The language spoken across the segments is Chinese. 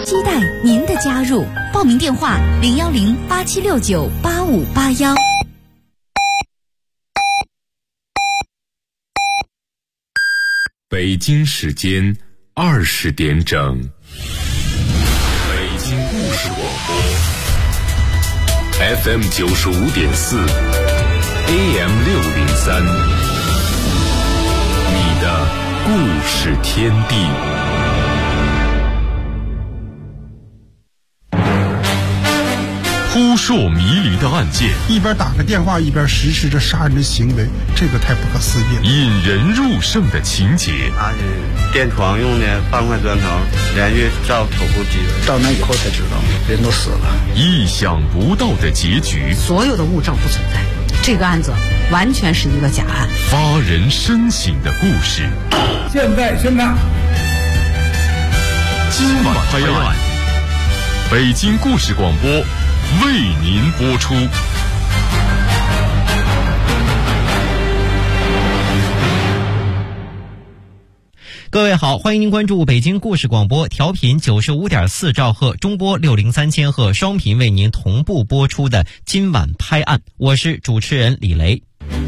期待您的加入。报名电话010-8769-8581。 北京时间20点整，北京故事广播 FM 95.4 AM 603，你的故事天地。扑朔迷离的案件， 一边打个电话一边实施着杀人的行为，这个太不可思议了。 引人入胜的情节， 他是电床用的半块砖头连续照头部击人， 到那以后才知道人都死了。 意想不到的结局， 所有的物证不存在，这个案子完全是一个假案。 发人深省的故事， 现在宣判。 今晚拍案，北京故事广播为您播出。 各位好，欢迎您关注北京故事广播，调频95.4兆赫，中波603千赫，双频为您同步播出的今晚拍案，我是主持人李雷。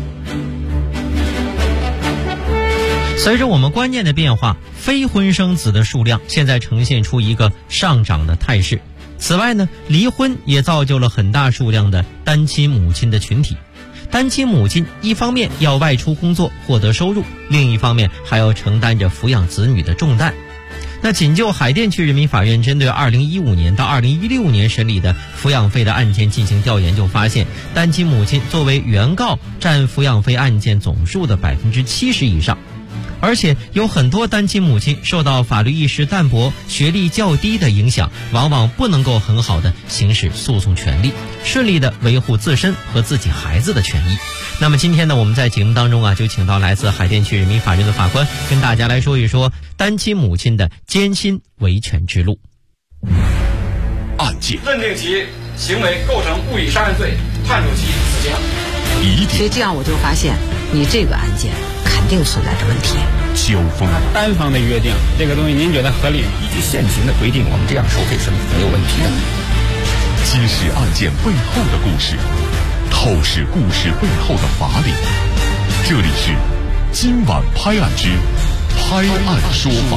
随着我们观念的变化，非婚生子的数量现在呈现出一个上涨的态势。此外呢，离婚也造就了很大数量的单亲母亲的群体。单亲母亲一方面要外出工作获得收入，另一方面还要承担着抚养子女的重担。那仅就海淀区人民法院针对2015年到2016年审理的抚养费的案件进行调研，就发现单亲母亲作为原告占抚养费案件总数的70%以上。而且有很多单亲母亲受到法律意识淡薄、学历较低的影响，往往不能够很好的行使诉讼权利，顺利的维护自身和自己孩子的权益。那么今天呢，我们在节目当中就请到来自海淀区人民法院的法官，跟大家来说一说单亲母亲的艰辛维权之路。 案件认定其行为构成故意杀人罪，判处其死刑。 所以这样我就发现，你这个案件肯定存在着问题。 交锋， 单方的约定这个东西，您觉得合理吗？ 依据现行的规定，我们这样收费是没有问题的。 揭示案件背后的故事，透视故事背后的法理。这里是今晚拍案之拍案说法。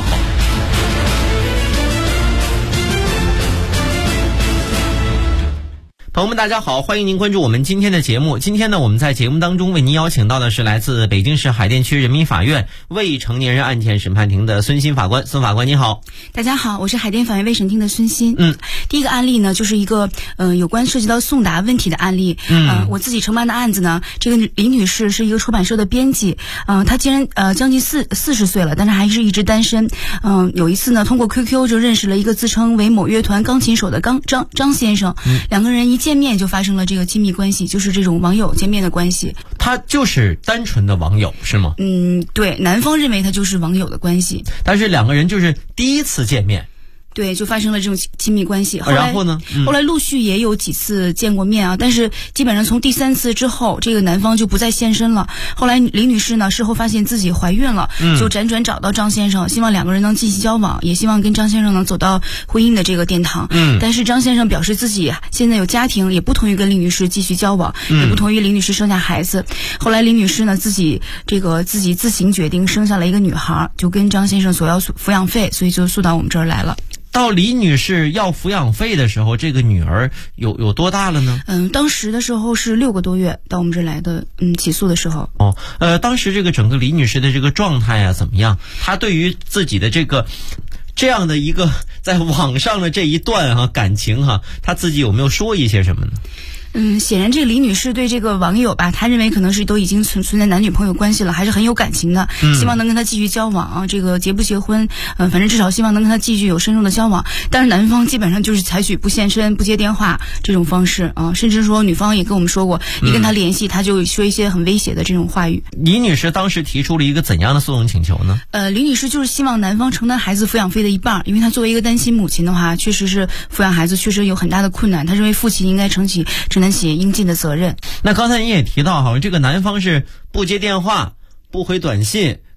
朋友们大家好，欢迎您关注我们今天的节目。今天呢，我们在节目当中为您邀请到的是来自北京市海淀区人民法院未成年人案件审判庭的孙鑫法官。孙法官您好。 大家好，我是海淀法院未审庭的孙鑫。第一个案例呢，就是一个有关涉及到送达问题的案例。我自己承办的案子呢，这个李女士是一个出版社的编辑。她既然将近40岁了，但是还是一直单身。有一次呢，通过 QQ 就认识了一个自称为某乐团钢琴手的张先生。两个人一见面就发生了这个亲密关系，就是这种网友见面的关系。 他就是单纯的网友是吗？ 对，男方认为他就是网友的关系， 但是两个人就是第一次见面。 对，就发生了这种亲密关系。 然后呢？ 后来陆续也有几次见过面但是基本上从第3次之后，这个男方就不再现身了。后来李女士呢，事后发现自己怀孕了，就辗转找到张先生，希望两个人能继续交往，也希望跟张先生能走到婚姻的这个殿堂。但是张先生表示自己现在有家庭，也不同意跟李女士继续交往，也不同意李女士生下孩子。后来李女士呢，自己自行决定生下了一个女孩，就跟张先生索要抚养费，所以就诉到我们这儿来了。 到李女士要抚养费的时候，这个女儿有多大了呢？ 当时的时候是6个多月，到我们这儿来的，起诉的时候。 当时这个整个李女士的这个状态怎么样？她对于自己的这样的一个在网上的这一段感情她自己有没有说一些什么呢？ 显然这个李女士对这个网友吧，她认为可能是都已经存在男女朋友关系了，还是很有感情的，希望能跟他继续交往这个结不结婚，反正至少希望能跟他继续有深入的交往。但是男方基本上就是采取不现身、不接电话这种方式甚至说女方也跟我们说过，一跟他联系，他就说一些很威胁的这种话语。 李女士当时提出了一个怎样的诉讼请求呢？ 李女士就是希望男方承担孩子抚养费的一半，因为她作为一个单亲母亲的话，确实是抚养孩子确实有很大的困难，她认为父亲应该承担起应尽的责任。 那刚才你也提到，好像这个男方是不接电话、不回短信，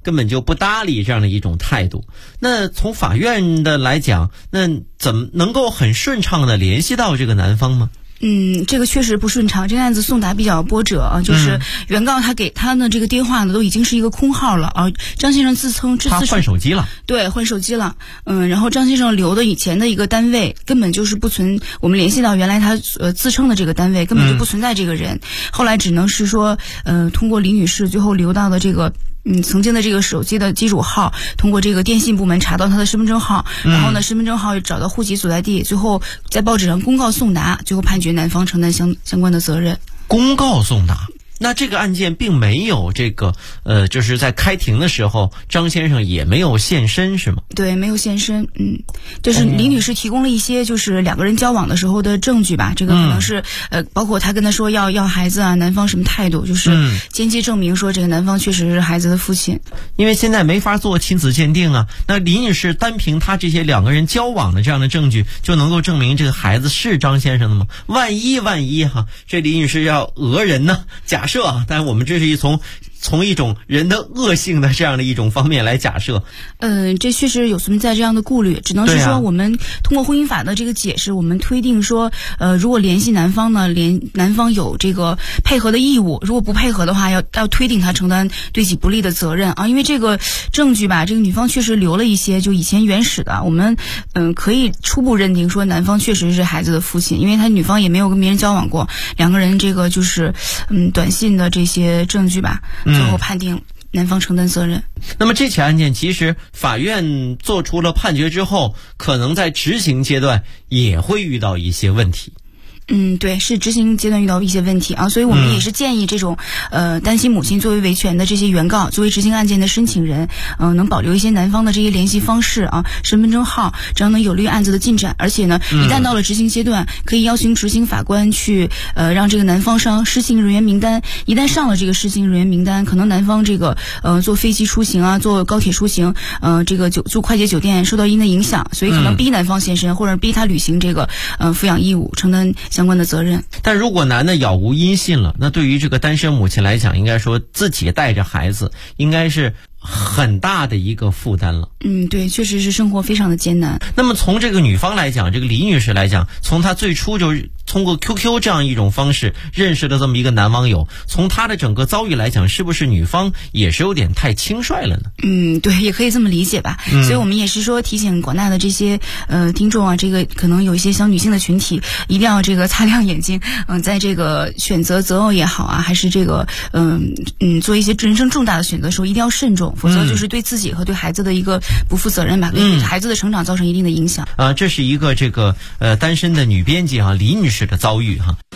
根本就不搭理这样的一种态度。那从法院的来讲，那怎么能够很顺畅的联系到这个男方吗？ 这个确实不顺畅。这个案子送达比较波折啊，就是原告他给他的这个电话呢都已经是一个空号了啊。张先生自称他换手机了， 对，换手机了。然后张先生留的以前的一个单位根本就是不存，我们联系到原来他自称的这个单位根本就不存在这个人。后来只能是说通过李女士最后留到的这个曾经的这个手机的机主号，通过这个电信部门查到他的身份证号，然后呢身份证号找到户籍所在地，最后在报纸上公告送达，最后判决男方承担相关的责任。 公告送达。那这个案件并没有这个就是在开庭的时候张先生也没有现身是吗？ 对，没有现身。就是李女士提供了一些就是两个人交往的时候的证据吧，这个可能是包括她跟他说要孩子啊，男方什么态度，就是间接证明说这个男方确实是孩子的父亲。因为现在没法做亲子鉴定啊，那李女士单凭她这些两个人交往的这样的证据就能够证明这个孩子是张先生的吗？万一哈，这李女士要讹人呢？假设啊，但是我们这是从一种人的恶性的这样的一种方面来假设。 这确实有存在这样的顾虑，只能是说我们通过婚姻法的这个解释，我们推定说如果联系男方呢，男方有这个配合的义务，如果不配合的话要推定他承担对己不利的责任啊。因为这个证据吧，这个女方确实留了一些就以前原始的，我们可以初步认定说男方确实是孩子的父亲，因为他女方也没有跟别人交往过，两个人这个就是短信的这些证据吧，最后判定男方承担责任。 那么这起案件其实法院做出了判决之后，可能在执行阶段也会遇到一些问题。 对，是执行阶段遇到一些问题啊，所以我们也是建议这种单亲母亲作为维权的这些原告，作为执行案件的申请人，能保留一些男方的这些联系方式啊、身份证号，这样能有利于案子的进展。而且呢，一旦到了执行阶段，可以邀请执行法官去让这个男方上失信人员名单。一旦上了这个失信人员名单，可能男方这个坐飞机出行啊，坐高铁出行，这个住快捷酒店受到一定的影响，所以可能逼男方现身，或者逼他履行这个抚养义务，承担相关的责任。 但如果男的杳无音信了，那对于这个单身母亲来讲，应该说自己带着孩子应该是很大的一个负担了。 对，确实是生活非常的艰难。 那么从这个女方来讲，这个李女士来讲，从她最初就是通过 QQ 这样一种方式认识了这么一个男网友，从她的整个遭遇来讲，是不是女方也是有点太轻率了呢？ 对，也可以这么理解吧。所以我们也是说提醒广大的这些听众啊，这个可能有一些小女性的群体，一定要这个擦亮眼睛，在这个选择择偶也好啊，还是这个做一些人生重大的选择的时候，一定要慎重，否则就是对自己和对孩子的一个不负责任吧，对孩子的成长造成一定的影响。 这是一个这个单身的女编辑李女士的遭遇哈。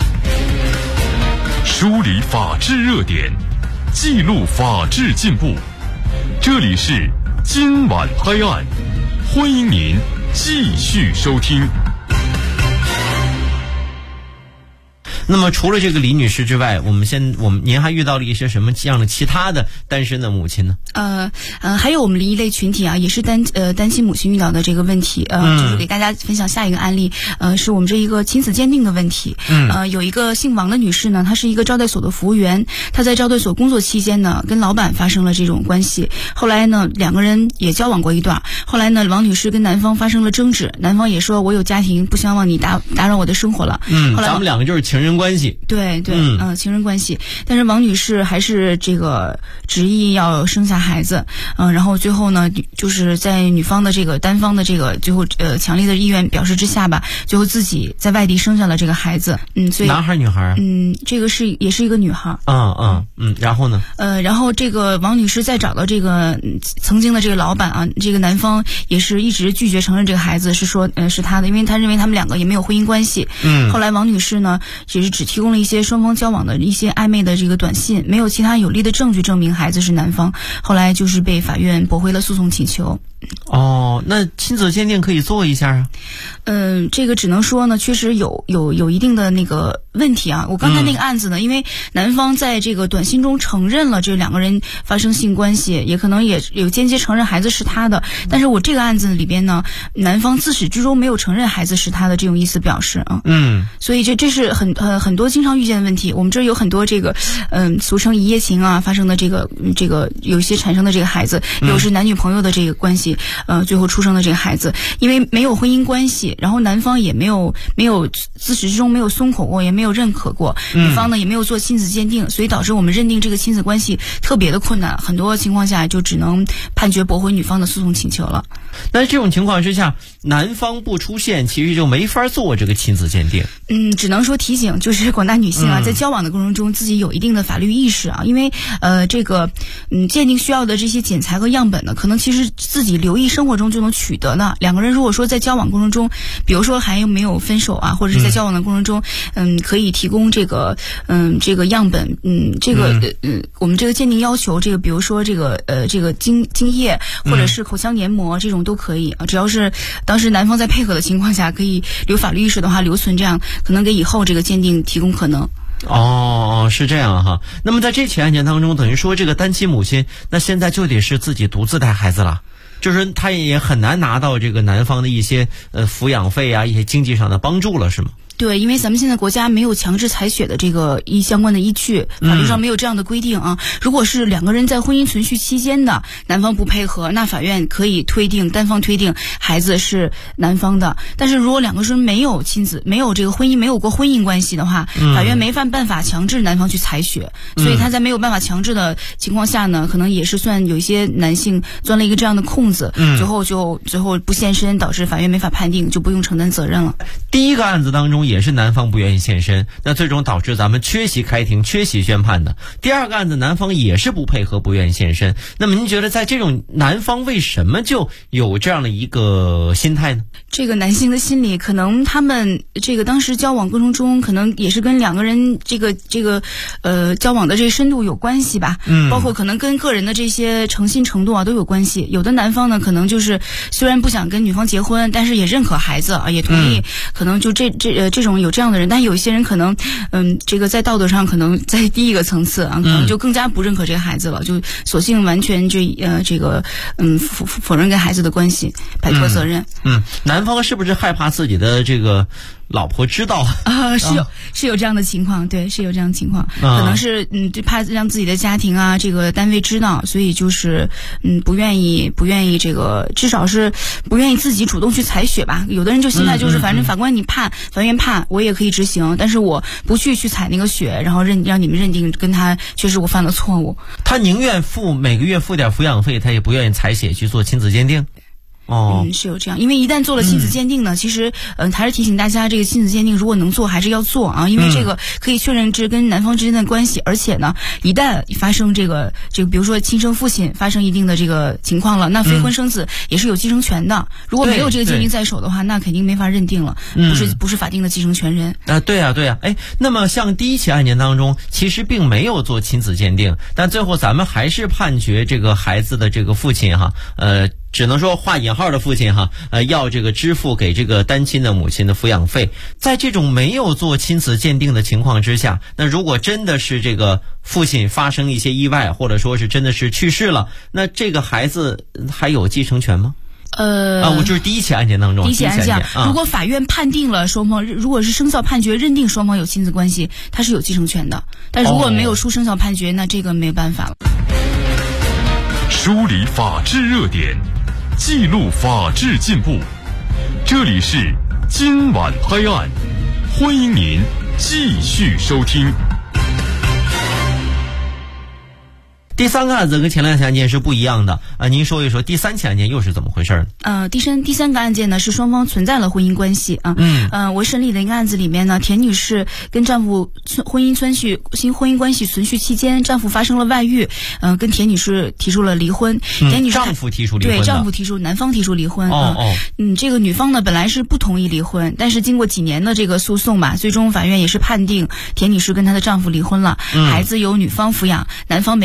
梳理法治热点，记录法治进步，这里是今晚拍案，欢迎您继续收听。 那么除了这个李女士之外，您还遇到了一些什么样的其他的单身的母亲呢？ 还有我们的一类群体啊，也是单亲母亲遇到的这个问题，就是给大家分享下一个案例，是我们这一个亲子鉴定的问题。有一个姓王的女士呢，她是一个招待所的服务员，她在招待所工作期间呢，跟老板发生了这种关系，后来呢，两个人也交往过一段，后来呢，王女士跟男方发生了争执，男方也说我有家庭，不希望你打扰我的生活了。后来咱们两个就是情人关系。 对，情人关系。但是王女士还是这个执意要生下孩子，然后最后呢，就是在女方的这个单方的这个最后强烈的意愿表示之下吧，最后自己在外地生下了这个孩子。所以男孩女孩啊？ 这个也是一个女孩。 然后呢？ 然后这个王女士再找到这个曾经的这个老板啊，这个男方也是一直拒绝承认这个孩子是说是他的，因为他认为他们两个也没有婚姻关系。后来王女士呢，也是只提供了一些双方交往的一些暧昧的这个短信，没有其他有力的证据证明孩子是男方，后来就是被法院驳回了诉讼请求。 那亲子鉴定可以做一下啊？ 这个只能说呢，确实有一定的那个问题啊。我刚才那个案子呢，因为男方在这个短信中承认了这两个人发生性关系，也可能也有间接承认孩子是他的，但是我这个案子里边呢，男方自始至终没有承认孩子是他的这种意思表示啊。所以这是很很多经常遇见的问题。我们这儿有很多这个俗称一夜情啊发生的这个有些产生的这个孩子，有是男女朋友的这个关系，最后出生的这个孩子，因为没有婚姻关系，然后男方也没有自始至终没有松口过，也没有认可过，女方呢也没有做亲子鉴定，所以导致我们认定这个亲子关系特别的困难，很多情况下就只能判决驳回女方的诉讼请求了。 那这种情况之下，男方不出现，其实就没法做这个亲子鉴定。 只能说提醒，就是广大女性啊，在交往的过程中自己有一定的法律意识啊，因为这个鉴定需要的这些检材和样本呢，可能其实自己留意生活中就能取得的。两个人如果说在交往过程中，比如说还没有分手啊，或者是在交往的过程中，可以提供这个样本，我们这个鉴定要求，这个比如说这个精液或者是口腔黏膜这种都可以啊，只要是当时男方在配合的情况下，可以留法律意识的话，留存这样可能给以后这个鉴定提供可能。 是这样哈。那么在这起案件当中，等于说这个单亲母亲，那现在就得是自己独自带孩子了。就是他也很难拿到这个男方的一些抚养费啊，一些经济上的帮助了，是吗？ 对，因为咱们现在国家没有强制采血的这个相关的依据，法律上没有这样的规定啊。如果是两个人在婚姻存续期间的，男方不配合，那法院可以单方推定孩子是男方的。但是如果两个人没有亲子，没有这个婚姻，没有过婚姻关系的话，法院没办法强制男方去采血，所以他在没有办法强制的情况下呢，可能也是算有一些男性钻了一个这样的空子，最后不现身，导致法院没法判定，就不用承担责任了。 第一个案子当中也是男方不愿意现身，那最终导致咱们缺席开庭、缺席宣判的。第二个案子男方也是不配合、不愿意现身。那么您觉得在这种男方为什么就有这样的一个心态呢？ 这个男性的心理，可能他们这个当时交往过程中，可能也是跟两个人这个交往的这个深度有关系吧，包括可能跟个人的这些诚信程度啊都有关系。有的男方呢，可能就是虽然不想跟女方结婚，但是也认可孩子啊，也同意，可能就这种有这样的人。但有一些人可能这个在道德上可能在第一个层次啊，可能就更加不认可这个孩子了，就索性完全就否认跟孩子的关系，摆脱责任。 男方是不是害怕自己的这个老婆知道是有这样的情况，对，是有这样的情况，可能是就怕让自己的家庭啊这个单位知道，所以就是不愿意这个，至少是不愿意自己主动去采血吧。有的人就心态就是反正法官你判，法院判我也可以执行，但是我不去采那个血，然后让你们认定跟他确实我犯了错误。 他宁愿每个月付点抚养费，他也不愿意采血去做亲子鉴定。 是有这样，因为一旦做了亲子鉴定呢，其实还是提醒大家，这个亲子鉴定如果能做还是要做啊，因为这个可以确认这跟男方之间的关系，而且呢，一旦发生这个比如说亲生父亲发生一定的这个情况了，那非婚生子也是有继承权的。如果没有这个鉴定在手的话，那肯定没法认定了，不是法定的继承权人。 对啊。那么像第一起案件当中，其实并没有做亲子鉴定，但最后咱们还是判决这个孩子的这个父亲只能说画引号的父亲要这个支付给这个单亲的母亲的抚养费。在这种没有做亲子鉴定的情况之下，那如果真的是这个父亲发生一些意外，或者说是真的是去世了，那这个孩子还有继承权吗？我就是第一起案件当中， 第一起案件，如果法院判定了双方，如果是生效判决认定双方有亲子关系，他是有继承权的。但如果没有出生效判决，那这个没有办法了。 梳理法治热点，记录法治进步，这里是今晚拍案，欢迎您继续收听。 第三个案子跟前两起案件是不一样的您说一说第三起案件又是怎么回事呢？ 第三个案件呢是双方存在了婚姻关系啊。我审理的一个案子里面呢，田女士跟丈夫婚姻关系存续期间，丈夫发生了外遇，跟田女士提出了离婚。田女士丈夫提出离婚的， 对，丈夫男方提出离婚。这个女方呢本来是不同意离婚，但是经过几年的这个诉讼吧，最终法院也是判定田女士跟她的丈夫离婚了，孩子由女方抚养，男方每个月给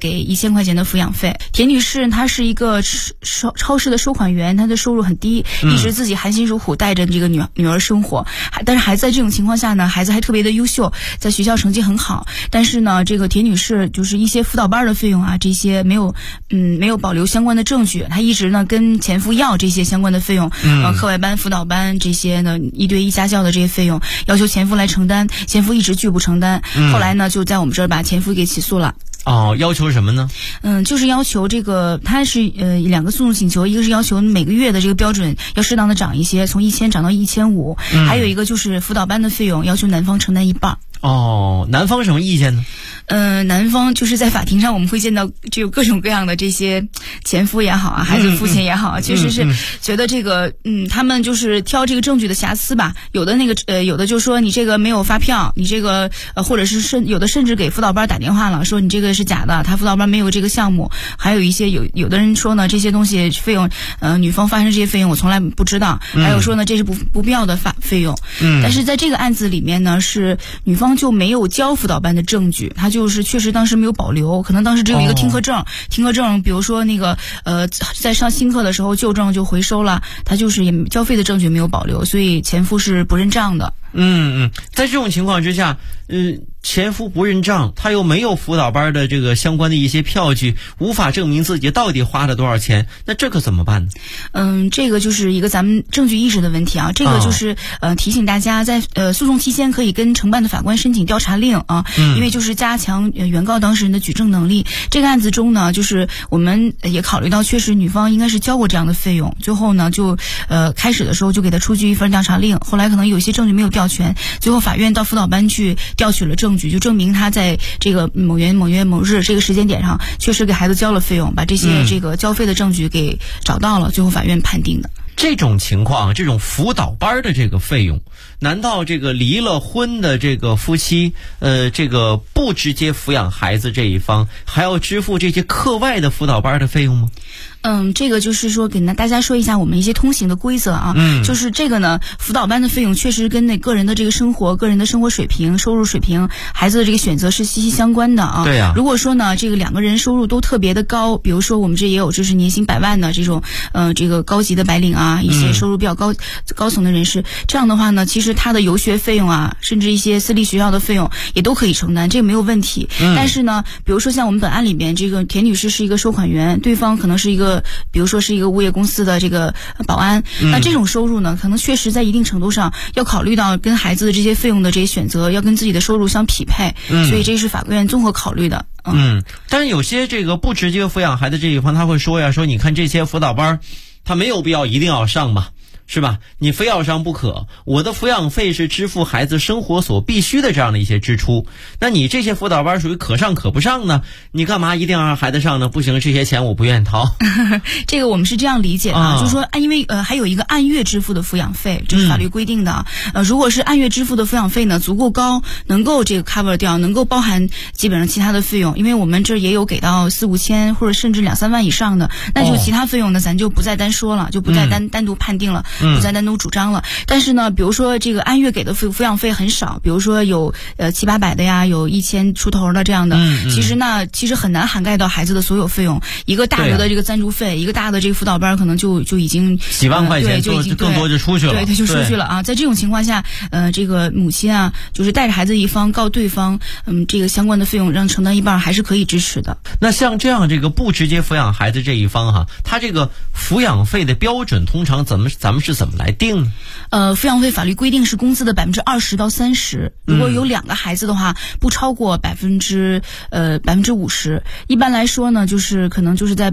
给1000块钱的抚养费。田女士她是一个超市的收款员，她的收入很低，一直自己含辛茹苦带着这个女儿生活，但是还在这种情况下呢，孩子还特别的优秀，在学校成绩很好，但是呢，这个田女士就是一些辅导班的费用啊，这些没有保留相关的证据，她一直呢跟前夫要这些相关的费用，课外班、辅导班这些呢1对1家教的这些费用，要求前夫来承担，前夫一直拒不承担，后来呢就在我们这儿把前夫给起诉了。 要求什么呢？ 就是要求这个，它是2个诉讼请求，一个是要求每个月的这个标准要适当的涨一些，从1000涨到1500，还有一个就是辅导班的费用要求男方承担一半。 男方什么意见呢？ 男方就是在法庭上我们会见到就有各种各样的这些前夫也好啊，孩子父亲也好啊，确实是觉得这个他们就是挑这个证据的瑕疵吧，有的就说你这个没有发票，你这个或者是有的甚至给辅导班打电话了，说你这个是假的，他辅导班没有这个项目，还有一些有的人说呢，这些东西费用女方发生这些费用我从来不知道，还有说呢这是不必要的费用，但是在这个案子里面呢，是女方就没有交辅导班的证据，她就是确实当时没有保留，可能当时只有一个听课证，比如说那个在上新课的时候旧证就回收了，她就是也交费的证据没有保留，所以前夫是不认账的。 在这种情况之下，前夫不认账，他又没有辅导班的这个相关的一些票据，无法证明自己到底花了多少钱，那这可怎么办呢？ 这个就是一个咱们证据意识的问题啊。这个就是提醒大家，在诉讼期间可以跟承办的法官申请调查令啊，因为就是加强原告当事人的举证能力。这个案子中呢，就是我们也考虑到，确实女方应该是交过这样的费用，最后呢就开始的时候就给他出具一份调查令，后来可能有些证据没有调全，最后法院到辅导班去调取了证据，就证明他在这个某月某日这个时间点上确实给孩子交了费用，把这些这个交费的证据给找到了，最后法院判定的。 这种情况，这种辅导班的这个费用，难道这个离了婚的这个夫妻，这个不直接抚养孩子这一方，还要支付这些课外的辅导班的费用吗？ 这个就是说给大家说一下我们一些通行的规则啊，就是这个呢，辅导班的费用确实跟个人的这个个人的生活水平、收入水平、孩子的这个选择是息息相关的啊。 对呀。 如果说呢，这个2个人收入都特别的高，比如说我们这也有就是年薪100万的这种这个高级的白领啊，一些收入比较高层的人士，这样的话呢，其实他的游学费用啊，甚至一些私立学校的费用也都可以承担，这个没有问题。但是呢，比如说像我们本案里边这个田女士是一个收款员，对方可能是一个比如说是一个物业公司的这个保安，那这种收入呢，可能确实在一定程度上要考虑到跟孩子的这些费用的这些选择要跟自己的收入相匹配，所以这是法院综合考虑的。 但是有些这个不直接抚养孩子这一方，他会说说你看这些辅导班，他没有必要一定要上嘛，是吧？你非要上不可，我的抚养费是支付孩子生活所必须的这样的一些支出，那你这些辅导班属于可上可不上呢，你干嘛一定要让孩子上呢？不行，这些钱我不愿意掏。 这个我们是这样理解的，就是说因为还有一个按月支付的抚养费，这是法律规定的。如果是按月支付的抚养费呢足够高，能够这个 cover 掉，能够包含基本上其他的费用，因为我们这也有给到4、5千或者甚至2、3万以上的，那就其他费用呢咱就不再单说了，就不再单独判定了，不再单独主张了。但是呢，比如说这个按月给的抚养费很少，比如说有700-800的呀，有1000出头的这样的，其实很难涵盖到孩子的所有费用。一个大额的这个赞助费，一个大的这个辅导班可能就已经几万块钱，就已经更多就出去了。 对，他就出去了啊。在这种情况下，这个母亲啊，就是带着孩子一方告对方，这个相关的费用让承担一半还是可以支持的。 那像这样这个不直接抚养孩子这一方哈，他这个抚养费的标准通常咱们是怎么来定呢？ 抚养费法律规定是工资的20%到30%，如果有2个孩子的话，不超过50%。一般来说呢，就是可能就是在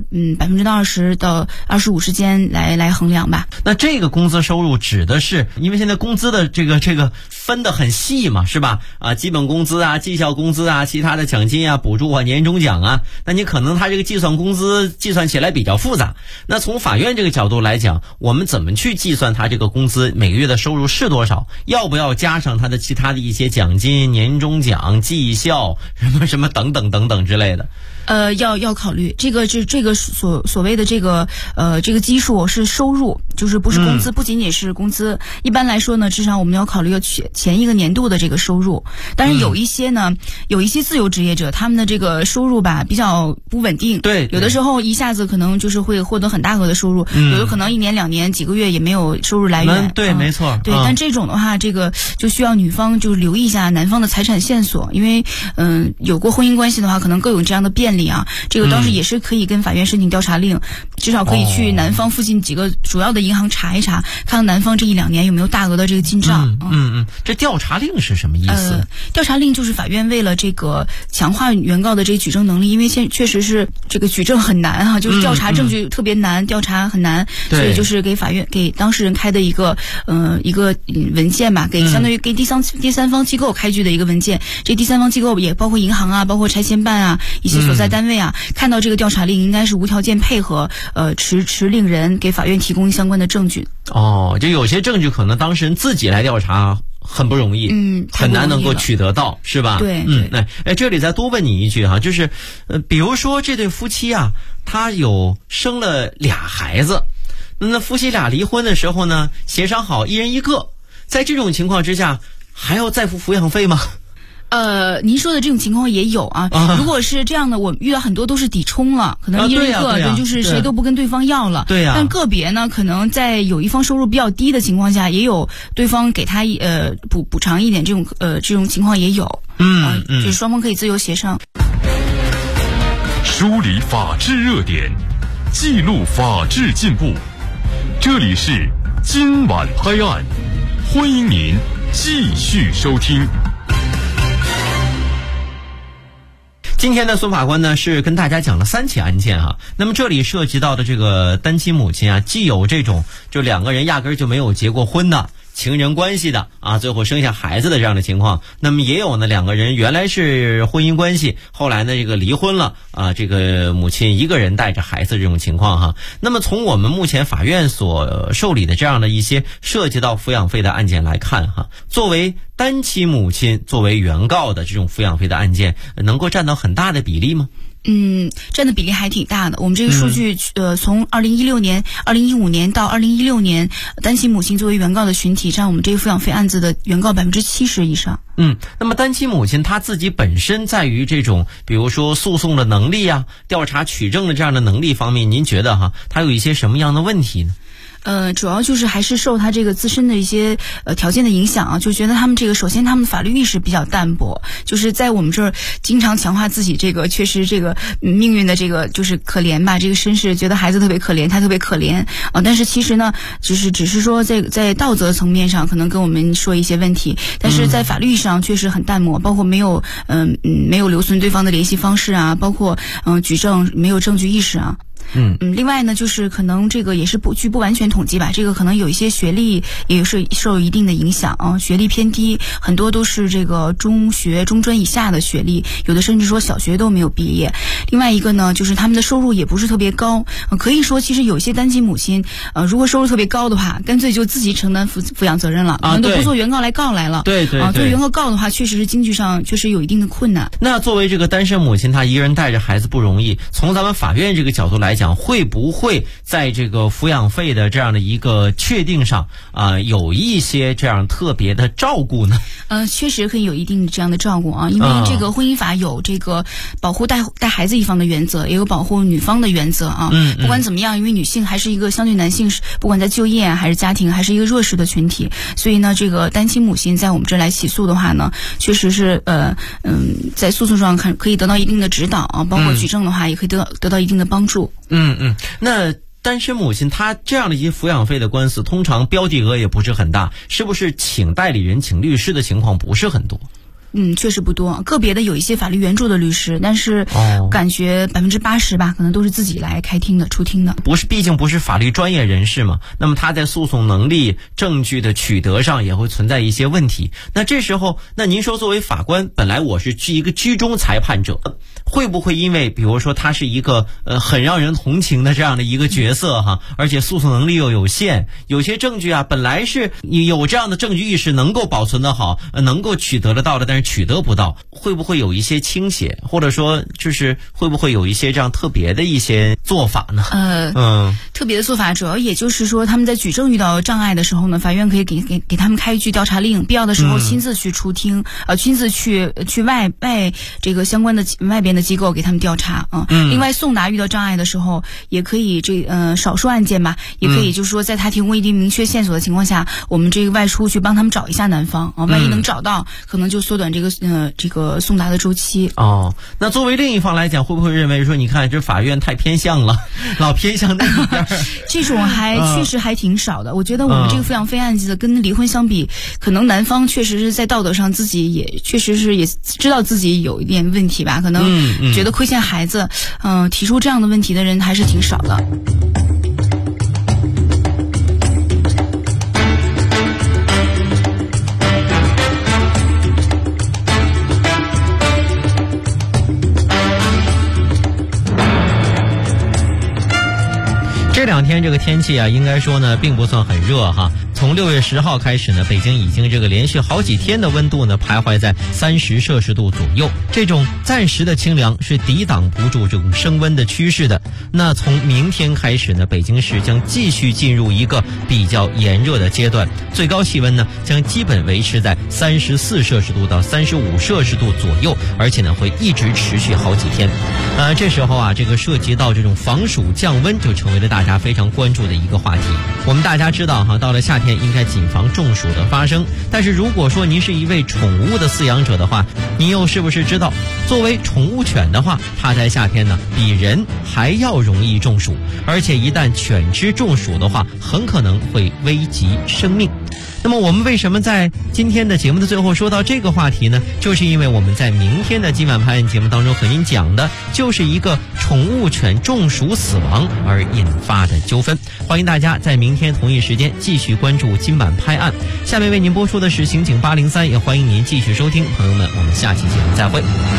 20%到25%之间来衡量吧。 那这个工资收入指的是，因为现在工资的这个分得很细嘛，是吧？基本工资啊、绩效工资啊、其他的奖金啊、补助啊、年终奖啊，那你可能他这个计算工资计算起来比较复杂。那从法院这个角度来讲，我们怎么去计算他这个工资每个月的收入是多少，要不要加上他的其他的一些奖金、年终奖、绩效什么什么等等等等之类的。 要考虑这个所谓的这个基数是收入，就是不是工资，不仅仅是工资。一般来说呢，至少我们要考虑前一个年度的这个收入。但是有一些自由职业者，他们的这个收入吧比较不稳定， 对， 有的时候一下子可能就是会获得很大额的收入，有的可能1年2年几个月也没有收入来源。 对，没错。 对，但这种的话，这个就需要女方就留意一下男方的财产线索，因为有过婚姻关系的话，可能更有这样的便利啊。这个当时也是可以跟法院申请调查令，至少可以去男方附近几个主要的银行查一查，看看男方这1-2年有没有大额的这个进账。 这调查令是什么意思？ 调查令就是法院为了这个强化原告的这个举证能力，因为确实是这个举证很难哈，就是调查证据特别难，调查很难，所以就是给法院给当事人开的一个文件吧，相当于给第三方机构开具的一个文件。这第三方机构也包括银行啊，包括拆迁办啊，一些所在单位啊，看到这个调查令应该是无条件配合持令人给法院提供相关的证据。 就有些证据可能当事人自己来调查很不容易，很难能够取得到，是吧？ 对， 这里再多问你一句哈，就是比如说这对夫妻啊，他有生了2孩子，那夫妻俩离婚的时候呢，协商好1人1个，在这种情况之下，还要再付抚养费吗？ 您说的这种情况也有啊。如果是这样的，我遇到很多都是抵冲了，可能1人1个，对，就是谁都不跟对方要了。 对呀。 但个别呢，可能在有一方收入比较低的情况下，也有对方给他补偿一点，这种情况也有。就是双方可以自由协商。 梳理法治热点，记录法治进步。这里是今晚拍案，欢迎您继续收听。 今天的孙法官呢是跟大家讲了3起案件哈，那么这里涉及到的这个单亲母亲啊，既有这种就2个人压根就没有结过婚的情人关系的啊，最后生下孩子的这样的情况，那么也有呢2个人原来是婚姻关系，后来呢这个离婚了啊，这个母亲一个人带着孩子这种情况哈。那么从我们目前法院所受理的这样的一些涉及到抚养费的案件来看哈，作为单亲母亲作为原告的这种抚养费的案件，能够占到很大的比例吗？ 占的比例还挺大的。我们这个数据，从2016年、2015年到2016年，单亲母亲作为原告的群体，占我们这个抚养费案子的原告70%以上。 那么单亲母亲她自己本身在于这种，比如说诉讼的能力啊、调查取证的这样的能力方面，您觉得哈，她有一些什么样的问题呢？ 主要就是还是受他这个自身的一些条件的影响啊，就觉得他们这个首先他们法律意识比较淡薄，就是在我们这儿经常强化自己这个确实这个命运的这个就是可怜吧，这个身世觉得孩子特别可怜，他特别可怜啊，但是其实呢，只是说在道德层面上可能跟我们说一些问题，但是在法律上确实很淡漠，包括没有留存对方的联系方式啊，包括举证没有证据意识啊。另外呢，就是可能这个也是不完全统计吧，这个可能有一些学历也是受一定的影响啊，学历偏低，很多都是这个中专以下的学历，有的甚至说小学都没有毕业。另外一个呢，就是他们的收入也不是特别高，可以说其实有些单亲母亲如果收入特别高的话，干脆就自己承担抚养责任了，可能都不做原告来告来了。 对， 做原告告的话，确实是经济上确实有一定的困难。 那作为这个单身母亲，她一个人带着孩子不容易，从咱们法院这个角度来讲，会不会在这个抚养费的这样的一个确定上有一些这样特别的照顾呢？ 确实可以有一定这样的照顾啊，因为这个婚姻法有这个保护带孩子一方的原则，也有保护女方的原则啊。不管怎么样，因为女性还是一个相对男性，不管在就业还是家庭，还是一个弱势的群体，所以呢，这个单亲母亲在我们这来起诉的话呢，确实是在诉讼上可以得到一定的指导啊，包括举证的话也可以得到一定的帮助。 那单身母亲她这样的一些抚养费的官司，通常标的额也不是很大，是不是请代理人请律师的情况不是很多？ 确实不多，个别的有一些法律援助的律师，但是感觉80%吧，可能都是自己来开庭的、出庭的。 毕竟不是法律专业人士嘛，那么他在诉讼能力、证据的取得上也会存在一些问题。那这时候，那您说作为法官，本来我是一个居中裁判者，会不会因为比如说他是一个很让人同情的这样的一个角色哈，而且诉讼能力又有限，有些证据啊本来是有这样的证据意识能够保存得好，能够取得得到的，但是取得不到，会不会有一些倾斜，或者说就是会不会有一些这样特别的一些做法呢？ 特别的做法主要也就是说，他们在举证遇到障碍的时候呢，法院可以给他们开具调查令，必要的时候亲自去出庭，亲自去外这个相关的外边的机构给他们调查另外送达遇到障碍的时候，也可以少数案件吧，也可以就是说在他提供一定明确线索的情况下，我们这个外出去帮他们找一下男方万一能找到，可能就缩短这个送达的周期。 那作为另一方来讲，会不会认为说，你看这法院太偏向了，老偏向那一边？ 这种确实还挺少的。我觉得我们这个抚养费案子跟离婚相比，可能男方确实是在道德上自己也确实是也知道自己有一点问题吧，可能觉得亏欠孩子，提出这样的问题的人还是挺少的。 这两天这个天气啊，应该说呢并不算很热哈。从6月10号开始呢，北京已经这个连续好几天的温度呢徘徊在30摄氏度左右，这种暂时的清凉是抵挡不住这种升温的趋势的。那从明天开始呢，北京市将继续进入一个比较炎热的阶段，最高气温呢将基本维持在34摄氏度到35摄氏度左右，而且呢会一直持续好几天。这时候啊，这个涉及到这种防暑降温，就成为了大家非常关注的一个话题。我们大家知道哈，到了夏天应该谨防中暑的发生，但是如果说您是一位宠物的饲养者的话，您又是不是知道，作为宠物犬的话，它在夏天呢比人还要容易中暑，而且一旦犬只中暑的话，很可能会危及生命。那么我们为什么在今天的节目的最后说到这个话题呢？就是因为我们在明天的今晚拍案节目当中和您讲的就是一个宠物犬中暑死亡而引发的纠纷。欢迎大家在明天同一时间继续关注今晚拍案。下面为您播出的是刑警803，也欢迎您继续收听。朋友们，我们下期节目再会。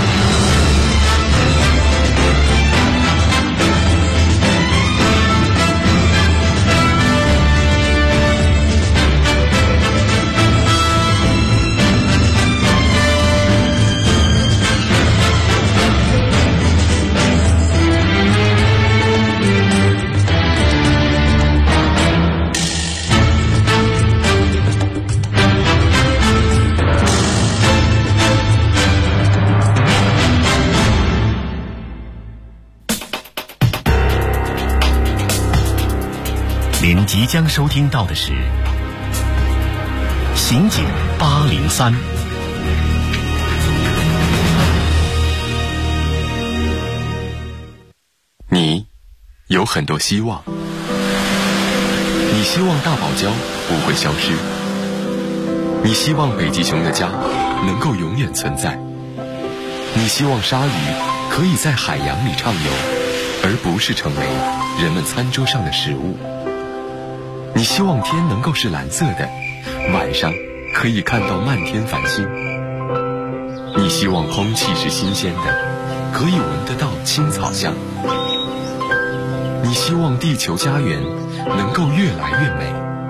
您即将收听到的是刑警803。你有很多希望，你希望大堡礁不会消失，你希望北极熊的家能够永远存在，你希望鲨鱼可以在海洋里畅游，而不是成为人们餐桌上的食物。你希望天能够是蓝色的，晚上可以看到漫天繁星。你希望空气是新鲜的，可以闻得到青草香。你希望地球家园能够越来越美。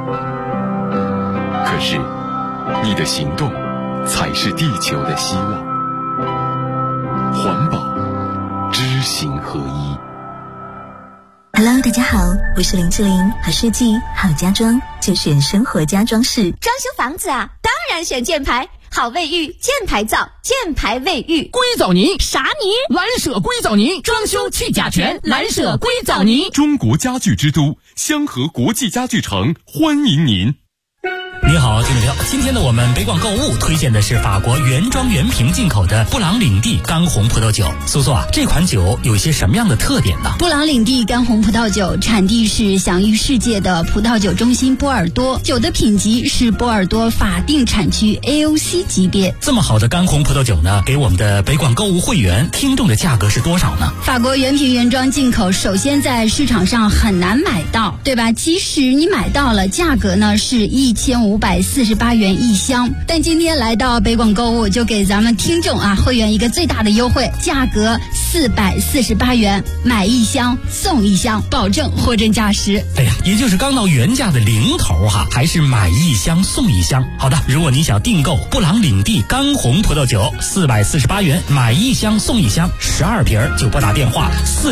可是，你的行动才是地球的希望。环保，知行合一。 Hello， 大家好，我是林志玲，好设计好家装就选生活家装饰。 装修房子啊，当然选箭牌，好卫浴，箭牌皂，箭牌卫浴。 硅藻泥啥泥？ 蓝舍硅藻泥，装修去甲醛，蓝舍硅藻泥。 中国家具之都香河国际家具城欢迎您。 你好，金美今天的我们北广购物推荐的是法国原装原瓶进口的布朗领地干红葡萄酒。苏苏啊，这款酒有些什么样的特点呢？ 布朗领地干红葡萄酒产地是享誉世界的葡萄酒中心波尔多，酒的品级是波尔多法定产区 AOC 级别。 这么好的干红葡萄酒呢，给我们的北广购物会员听众的价格是多少呢？ 法国原瓶原装进口，首先在市场上很难买到，对吧？即使你买到了，价格呢是1548元一箱。但今天来到北广购物，就给咱们听众会员一个最大的优惠，价格448元，买一箱送一箱，保证货真价实。 哎呀，也就是刚到原价的零头还是买一箱送一箱。好的，如果你想订购布朗领地干红葡萄酒，448元买一箱送一箱，12瓶就拨打电话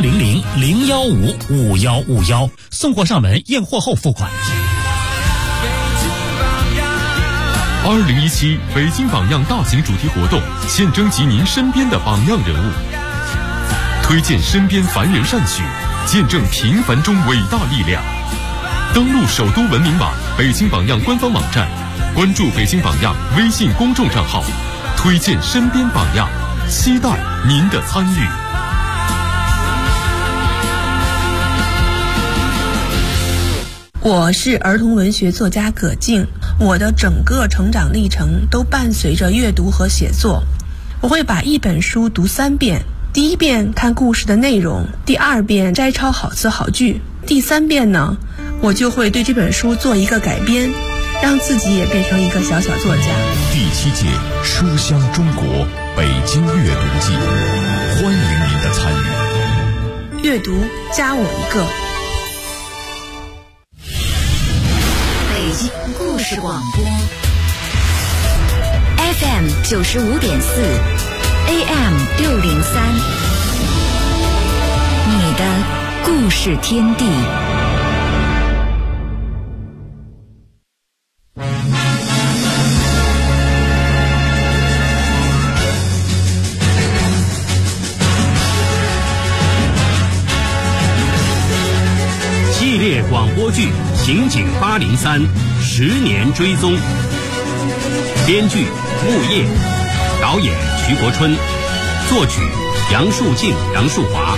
400-015-5151，送货上门，验货后付款。 2017北京榜样大型主题活动，现征集您身边的榜样人物，推荐身边凡人善举，见证平凡中伟大力量。登录首都文明网北京榜样官方网站，关注北京榜样微信公众账号，推荐身边榜样，期待您的参与。 我是儿童文学作家葛静，我的整个成长历程都伴随着阅读和写作。我会把一本书读3遍，第1遍看故事的内容，第2遍摘抄好词好句，第3遍呢，我就会对这本书做一个改编，让自己也变成一个小小作家。 第7届书香中国北京阅读季，欢迎您的参与。 阅读加我一个。 北京故事广播 FM 95.4 AM 603，你的故事天地。 系列广播剧《刑警803》10年追踪，编剧木叶，导演徐国春，作曲杨树静、杨树华。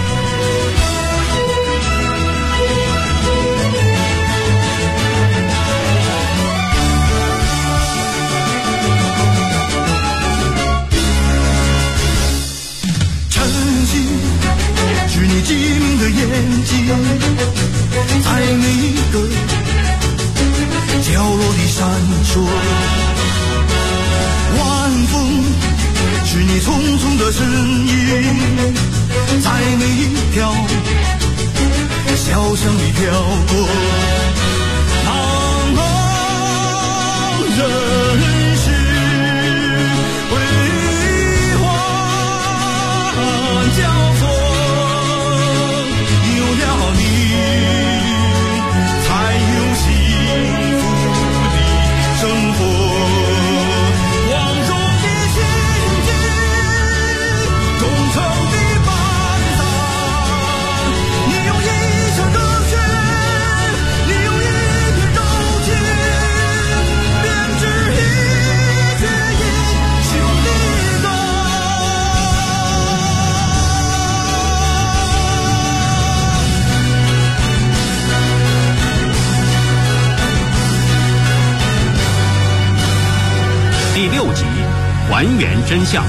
晨曦是你机灵的眼睛，在每一个角落里闪烁。晚风是你匆匆的身影，在每一条小巷里飘过。茫茫人世辉煌交错，有了你才有幸福的生活。光荣的心境，忠诚的伴郎，你用一生热血，你用一片柔情，编织一阙英雄的歌。 第6集还原真相。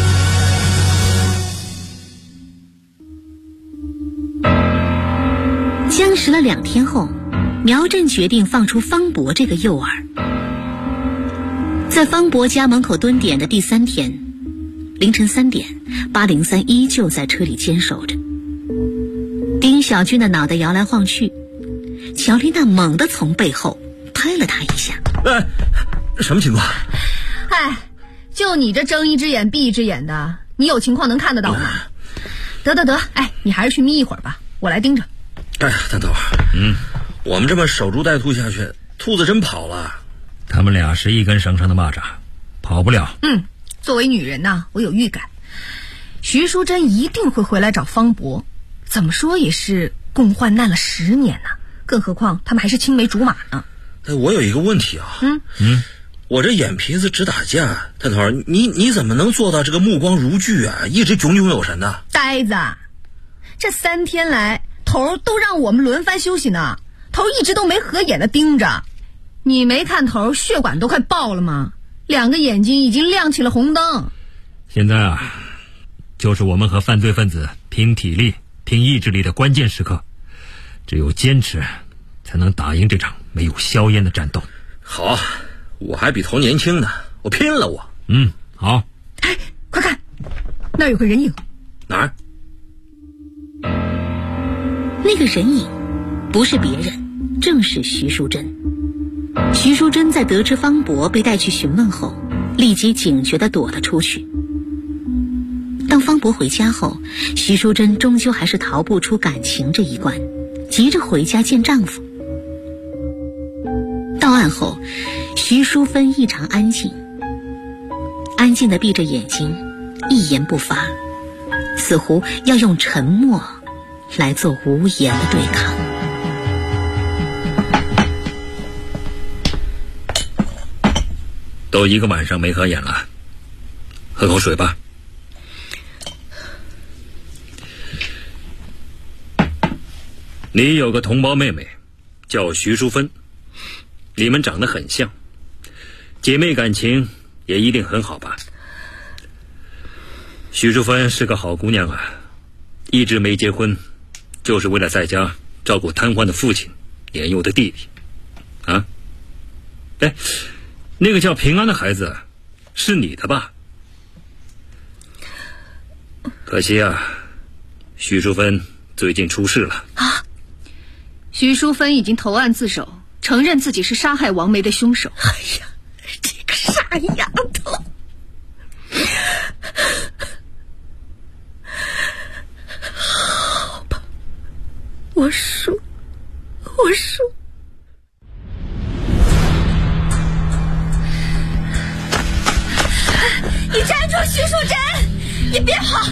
僵持了2天后，苗振决定放出方博这个诱饵。在方博家门口蹲点的第3天，凌晨3点，803依旧在车里坚守着。丁小军的脑袋摇来晃去，乔丽娜猛地从背后拍了他一下。 什么情况？ 嗨，就你这睁一只眼闭一只眼的，你有情况能看得到吗？得，哎，你还是去眯一会儿吧，我来盯着。 哎呀，等会儿，我们这么守株待兔下去，兔子真跑了。 他们俩是一根绳上的蚂蚱，跑不了。 作为女人呢，我有预感，徐淑珍一定会回来找方博。怎么说也是共患难了10年呢，更何况他们还是青梅竹马呢。 我有一个问题啊。我这眼皮子直打架，探头，你怎么能做到这个目光如炬啊，一直炯炯有神呢？ 呆子，这3天来头都让我们轮番休息呢，头一直都没合眼的盯着。你没看头血管都快爆了吗？2个眼睛已经亮起了红灯。 现在啊，就是我们和犯罪分子拼体力、拼意志力的关键时刻，只有坚持，才能打赢这场没有硝烟的战斗。 好，我还比头年轻呢，我拼了我。 好。 哎，快看，那儿有个人影。 哪儿？ 那个人影不是别人，正是徐淑珍。徐淑珍在得知方博被带去询问后，立即警觉地躲了出去。当方博回家后，徐淑珍终究还是逃不出感情这一关，急着回家见丈夫。到案后，徐淑芬异常安静，安静地闭着眼睛，一言不发，似乎要用沉默来做无言的对抗。 都1个晚上没合眼了，喝口水吧。你有个同胞妹妹，叫徐淑芬，你们长得很像，姐妹感情也一定很好吧？徐淑芬是个好姑娘啊，一直没结婚，就是为了在家照顾瘫痪的父亲、年幼的弟弟。啊？哎，那个叫平安的孩子是你的吧？可惜啊，徐淑芬最近出事了。 啊！徐淑芬已经投案自首，承认自己是杀害王梅的凶手。 哎呀，这个傻丫头！好吧，我输。 你站住，徐淑珍！你别跑！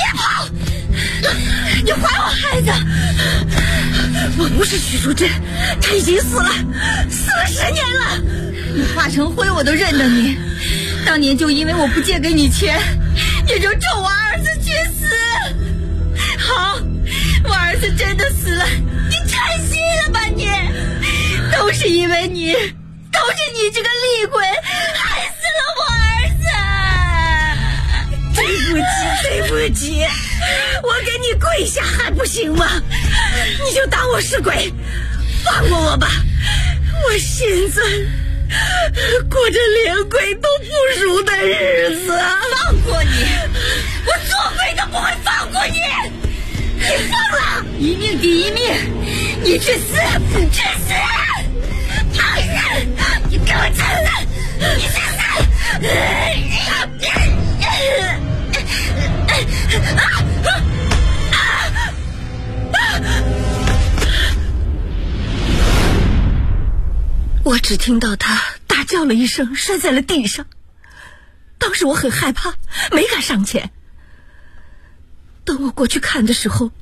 你还我孩子！ 我不是徐淑珍，她已经死了10年了。 你化成灰我都认得你。当年就因为我不借给你钱，你就咒我儿子去死。好，我儿子真的死了，你拆心了吧你？都是因为你，都是你这个厉鬼害死了我儿子。 对不起，我给你跪下还不行吗？你就当我是鬼，放过我吧。我现在过着连鬼都不如的日子。 放过你？我做鬼都不会放过你！你疯了！一命抵一命，你去死！你去死！你给我站来！你去死！ 我只听到他大叫了一声，摔在了地上。当时我很害怕，没敢上前。等我过去看的时候，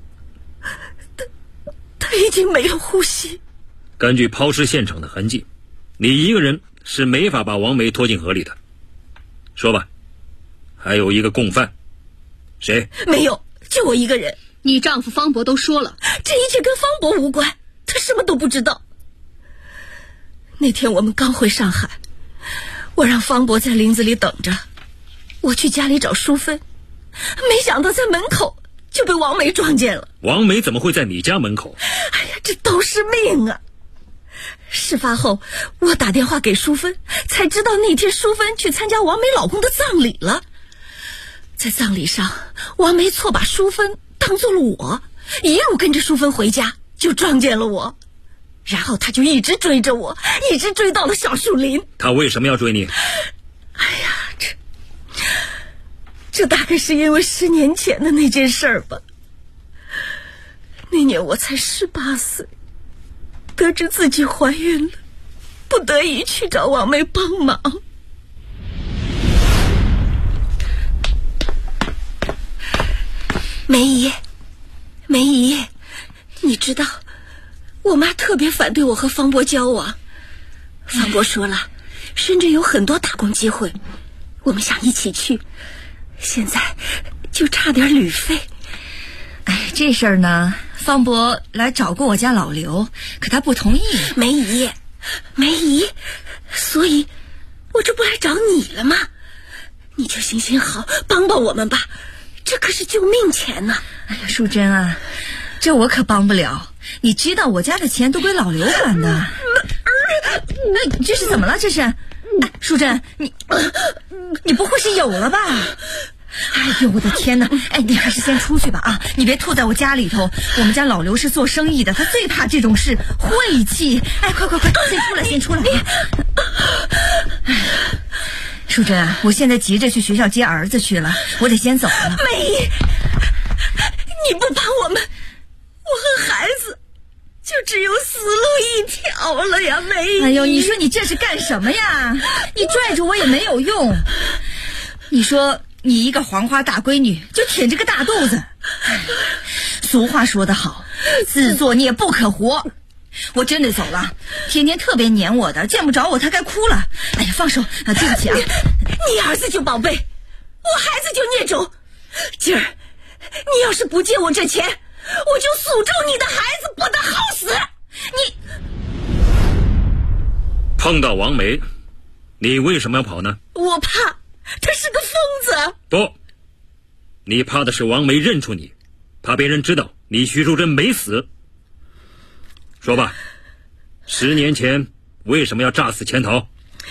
他已经没了呼吸。 根据抛尸现场的痕迹，你一个人是没法把王梅拖进河里的。说吧，还有一个共犯，谁？ 没有，就我一个人。 你丈夫方博都说了， 这一切跟方博无关，他什么都不知道。那天我们刚回上海，我让方博在林子里等着，我去家里找淑芬，没想到在门口就被王梅撞见了。 王梅怎么会在你家门口？ 哎呀，这都是命啊！事发后，我打电话给淑芬，才知道那天淑芬去参加王梅老公的葬礼了。在葬礼上，王梅错把淑芬当做了我，一路跟着淑芬回家，就撞见了我。然后他就一直追着我，一直追到了小树林。 他为什么要追你？ 哎呀，这大概是因为10年前的那件事儿吧。那年我才18岁，得知自己怀孕了，不得已去找王梅帮忙。梅姨，你知道我妈特别反对我和方博交往， 方博说了，深圳有很多打工机会，我们想一起去，现在就差点旅费。 哎，这事儿呢，方博来找过我家老刘，可他不同意。梅姨，所以我这不来找你了吗？你就行行好，帮帮我们吧，这可是救命钱呢。哎呀，淑珍啊，这我可帮不了，你知道我家的钱都归老刘管的。这是怎么了？这是？哎，淑珍，你不会是有了吧？哎呦，我的天哪！哎，你还是先出去吧啊！你别吐在我家里头。我们家老刘是做生意的，他最怕这种事，晦气。哎，快，先出来！淑珍啊，我现在急着去学校接儿子去了，我得先走了。 梅姨，你不怕我和孩子就只有死路一条了呀，梅姨！哎呦，你说你这是干什么呀？你拽着我也没有用。你说你一个黄花大闺女就挺着个大肚子，俗话说得好，自作孽不可活。我真得走了，天天特别黏我的，见不着我他该哭了。哎呀，放手啊！对不起啊，你儿子就宝贝，我孩子就孽种。今儿你要是不借我这钱，我就诅咒你的孩子不得好死。你碰到王梅，你为什么要跑呢？ 我怕他是个疯子。 不，你怕的是王梅认出你，怕别人知道你徐淑珍没死。说吧，10年前为什么要诈死潜逃？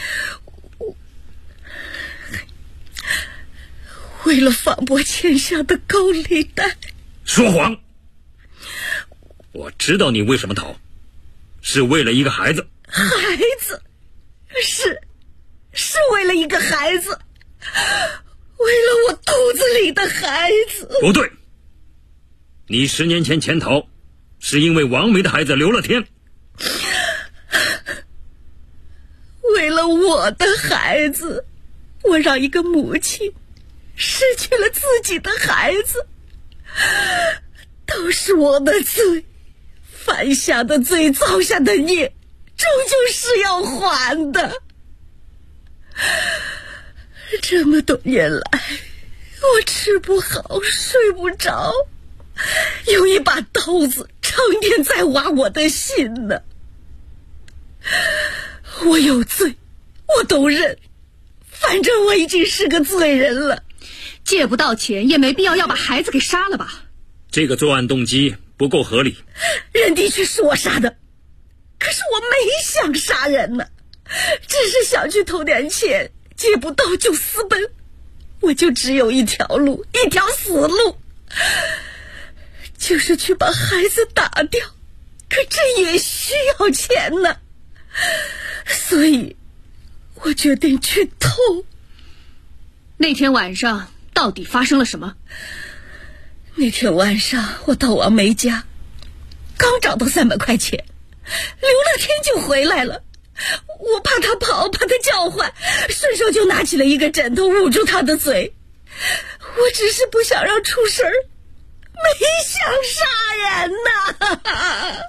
为了方博欠下的高利贷。 说谎！我知道你为什么逃，是为了一个孩子。 孩子，是为了一个孩子，为了我肚子里的孩子。 不对，你10年前潜逃是因为王梅的孩子刘乐天。 为了我的孩子，我让一个母亲失去了自己的孩子，都是我的罪，犯下的罪，造下的孽，终究是要还的。这么多年来，我吃不好，睡不着，有一把刀子常年在挖我的心呢。我有罪，我都认，反正我已经是个罪人了。 借不到钱也没必要把孩子给杀了吧？ 这个作案动机不够合理。 人的确是我杀的，可是我没想杀人呢，只是想去偷点钱，借不到就私奔。我就只有一条路，一条死路，就是去把孩子打掉，可这也需要钱呢。所以我决定去偷。 那天晚上到底发生了什么？ 那天晚上我到王梅家，刚找到300块钱，刘乐天就回来了。我怕他跑，怕他叫唤，顺手就拿起了一个枕头捂住他的嘴。我只是不想让出事儿，没想杀人呐。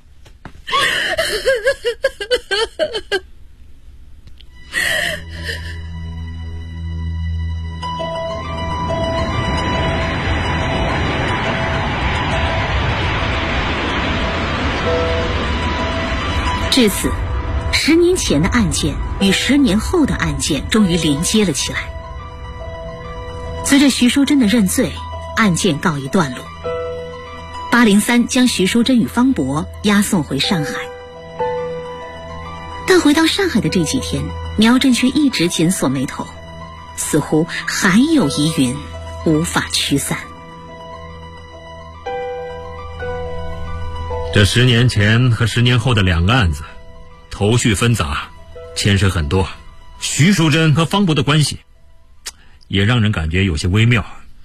至此，10年前的案件与10年后的案件终于连接了起来。随着徐淑珍的认罪，案件告一段落。803将徐淑珍与方博押送回上海，但回到上海的这几天，苗振却一直紧锁眉头，似乎还有疑云无法驱散。 这10年前和10年后的2个案子，头绪纷杂，牵涉很多。徐淑珍和方博的关系，也让人感觉有些微妙。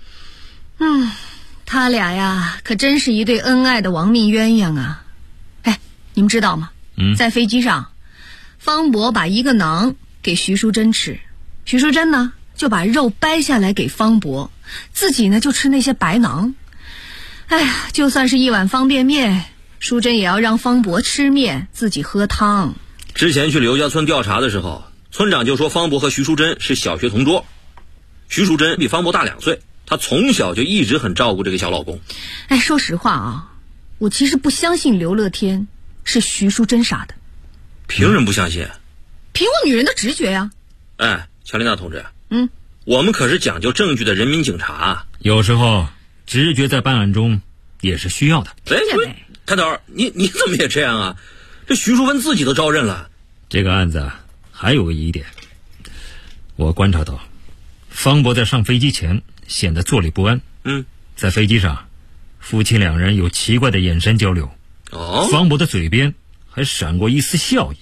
他俩呀，可真是一对恩爱的亡命鸳鸯啊！哎，你们知道吗？在飞机上，方博把一个馕给徐淑珍吃，徐淑珍呢就把肉掰下来给方博，自己呢就吃那些白馕。哎呀，就算是一碗方便面，淑珍也要让方博吃面，自己喝汤。 之前去刘家村调查的时候，村长就说方博和徐淑珍是小学同桌。徐淑珍比方博大2岁，她从小就一直很照顾这个小老公。 哎，说实话啊，我其实不相信刘乐天是徐淑珍杀的。 凭什么不相信？ 凭我女人的直觉呀。 哎，乔丽娜同志，我们可是讲究证据的人民警察， 有时候直觉在办案中也是需要的。 探头，你怎么也这样啊？这徐淑芬自己都招认了。 这个案子还有个疑点，我观察到方博在上飞机前显得坐立不安。在飞机上，夫妻2人有奇怪的眼神交流。方博的嘴边还闪过一丝笑意。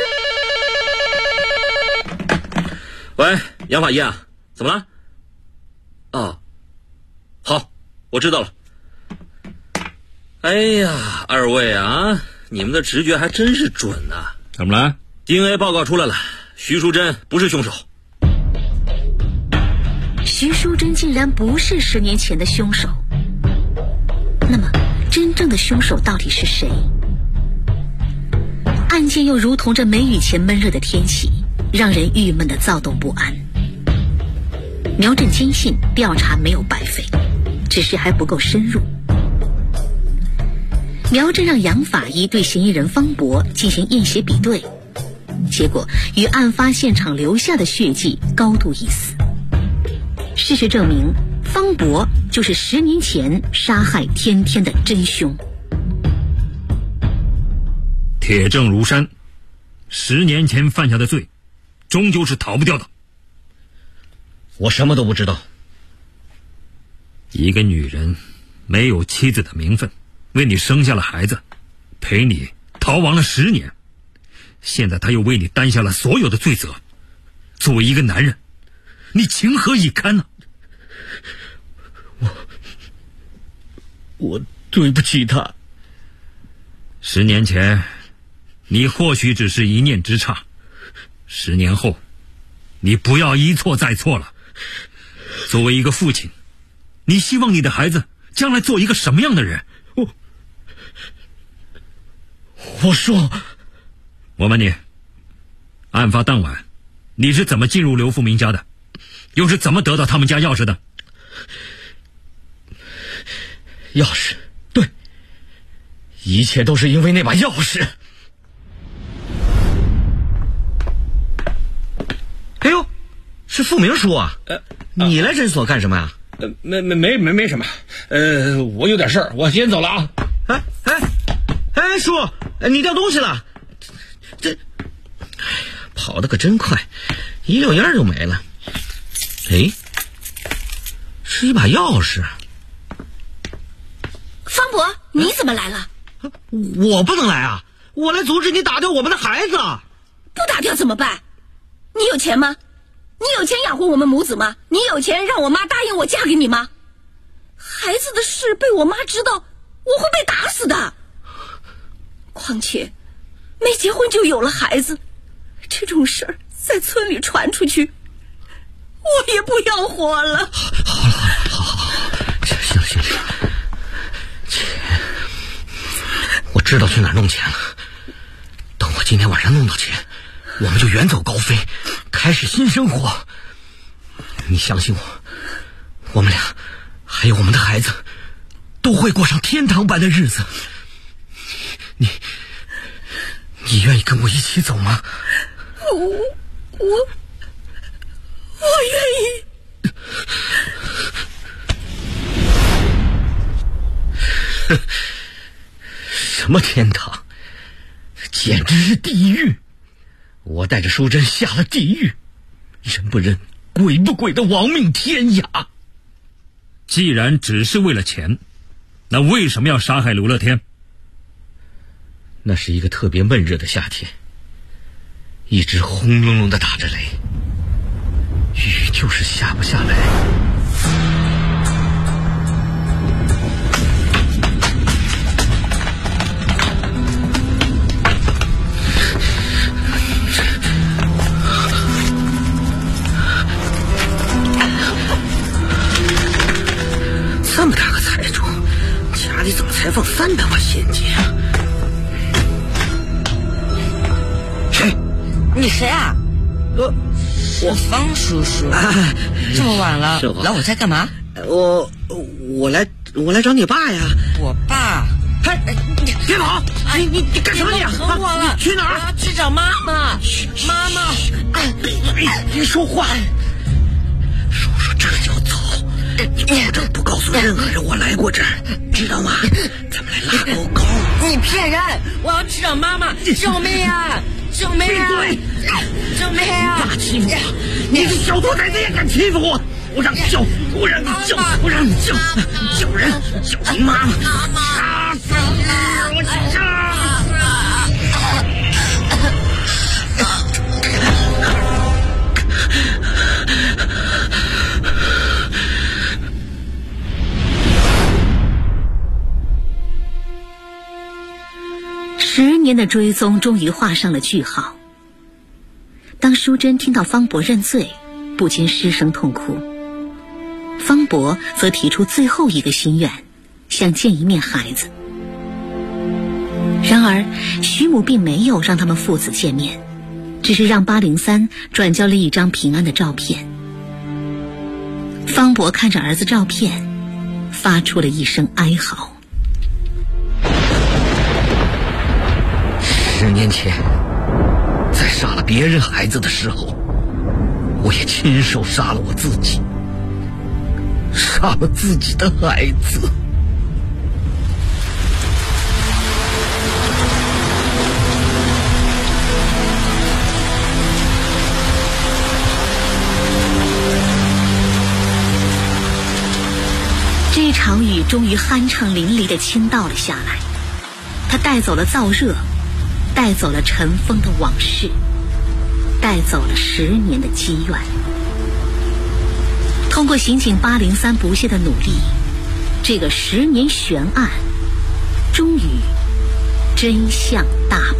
喂，杨法医啊，怎么了？哦，好，我知道了。哎呀，2位啊，你们的直觉还真是准啊。 怎么了？ DNA 报告出来了，徐淑珍不是凶手。 徐淑珍竟然不是10年前的凶手，那么真正的凶手到底是谁？案件又如同这梅雨前闷热的天气，让人郁闷的躁动不安。苗振坚信调查没有白费，只是还不够深入。苗振让杨法医对嫌疑人方博进行验血比对，结果与案发现场留下的血迹高度一致。事实证明，方博就是10年前杀害天天的真凶。 铁证如山，10年前犯下的罪，终究是逃不掉的。 我什么都不知道。 一个女人没有妻子的名分，为你生下了孩子，陪你逃亡了10年，现在她又为你担下了所有的罪责。作为一个男人，你情何以堪呢？ 我对不起他。 10年前，你或许只是一念之差，10年后，你不要一错再错了。作为一个父亲，你希望你的孩子将来做一个什么样的人？ 我说， 我问你，案发当晚，你是怎么进入刘富明家的？又是怎么得到他们家钥匙的？ 钥匙，对，一切都是因为那把钥匙。哎呦，是富明叔啊！你来诊所干什么呀？ 没什么。我有点事儿，我先走了啊。 哎，叔，你掉东西了。这，跑得可真快，一溜烟就没了。哎，是一把钥匙。 方博，你怎么来了？ 我不能来啊！我来阻止你打掉我们的孩子。 不打掉怎么办？你有钱吗？你有钱养活我们母子吗？你有钱让我妈答应我嫁给你吗？孩子的事被我妈知道，我会被打死的。况且，没结婚就有了孩子，这种事儿在村里传出去，我也不要活了。 好，行，钱，我知道去哪儿弄钱了。等我今天晚上弄到钱，我们就远走高飞，开始新生活。你相信我，我们俩还有我们的孩子都会过上天堂般的日子。你愿意跟我一起走吗？ 我愿意。 什么天堂？简直是地狱！我带着淑珍下了地狱，人不人，鬼不鬼的亡命天涯。 既然只是为了钱，那为什么要杀害刘乐天？ 那是一个特别闷热的夏天，一直轰隆隆的打着雷，雨就是下不下来。这么大个财主，家里怎么才放300万现金啊？谁？ 谁啊？我方叔叔。这么晚了，来我家干嘛？ 我来找你爸呀。 我爸？ 哎，别跑！哎，你干什么你？ 等我了。 去哪儿？ 我要去找妈妈。妈妈， 别说话。叔叔这就走，你保证不告诉任何人我来过这儿，知道吗？咱们来拉狗狗。 你骗人！我要去找妈妈！救命啊！救命啊！救命啊！ 大欺负我！你这小兔崽子也敢欺负我！我让你叫人，叫你妈妈，杀死你！我杀！ 10年的追踪终于画上了句号。当淑珍听到方伯认罪，不禁失声痛哭。方伯则提出最后一个心愿，想见一面孩子。然而徐母并没有让他们父子见面，只是让803转交了一张平安的照片。方伯看着儿子照片，发出了一声哀嚎。 10年前，在杀了别人孩子的时候，我也亲手杀了我自己，杀了自己的孩子。 这场雨终于酣畅淋漓地倾倒了下来，它带走了燥热，带走了尘封的往事，带走了10年的积怨。通过刑警803不懈的努力，这个10年悬案终于真相大白。